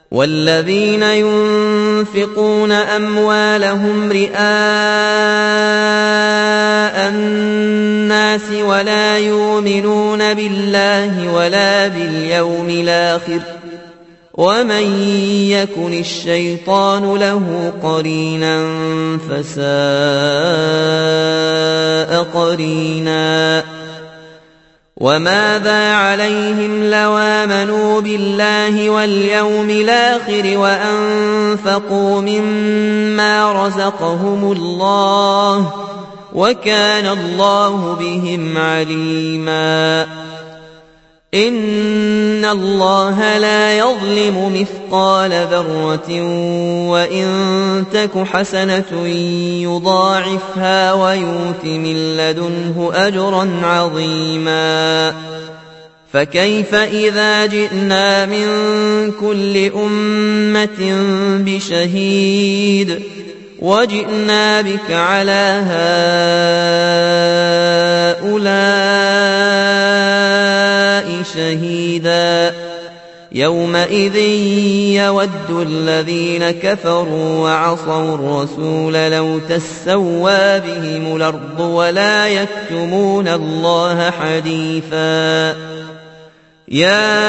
والذين ينفقون أموالهم رئاء الناس ولا يؤمنون بالله ولا باليوم الآخر ومن يكن الشيطان له قرينا فساء قرينا وماذا عليهم لو آمنوا بالله واليوم الآخر وأنفقوا مما رزقهم الله وكان الله بهم عليما إن الله لا يظلم مثقال ذرة وإن تك حسنة يضاعفها ويؤت من لدنه أجرا عظيما فكيف إذا جئنا من كل أمة بشهيد وجئنا بك على هؤلاء شهيدا يومئذ يود الذين كفروا وعصوا الرسول لو تسوى بهم الأرض ولا يكتمون الله حديثا يا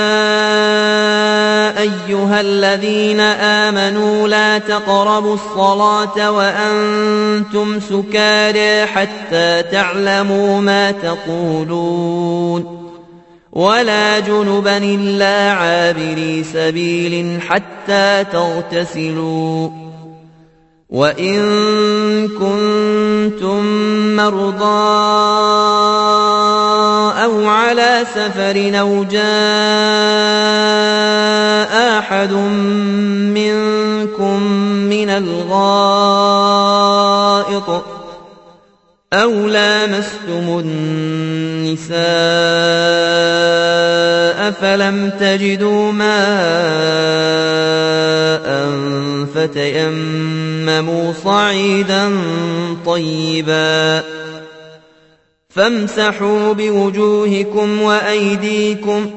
أيها الذين آمنوا لا تقربوا الصلاة وأنتم سكارى حتى تعلموا ما تقولون ولا جنبا إلا عابري سبيل حتى تغتسلوا وإن كنتم مرضى أو على سفر أو جاء أحد منكم من الغائط أو لامستم النساء فلم تجدوا ماء فتيمموا صعيدا طيبا فامسحوا بوجوهكم وأيديكم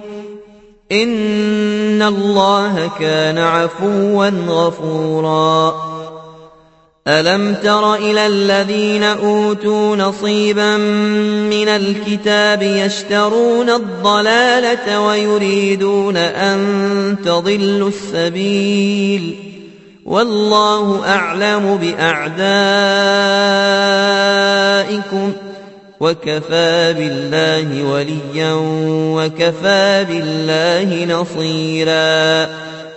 إن الله كان عفوا غفورا ألم تر إلى الذين أوتوا نصيبا من الكتاب يشترون الضلالة ويريدون أن تضلوا السبيل والله أعلم بأعدائكم وكفى بالله وليا وكفى بالله نصيرا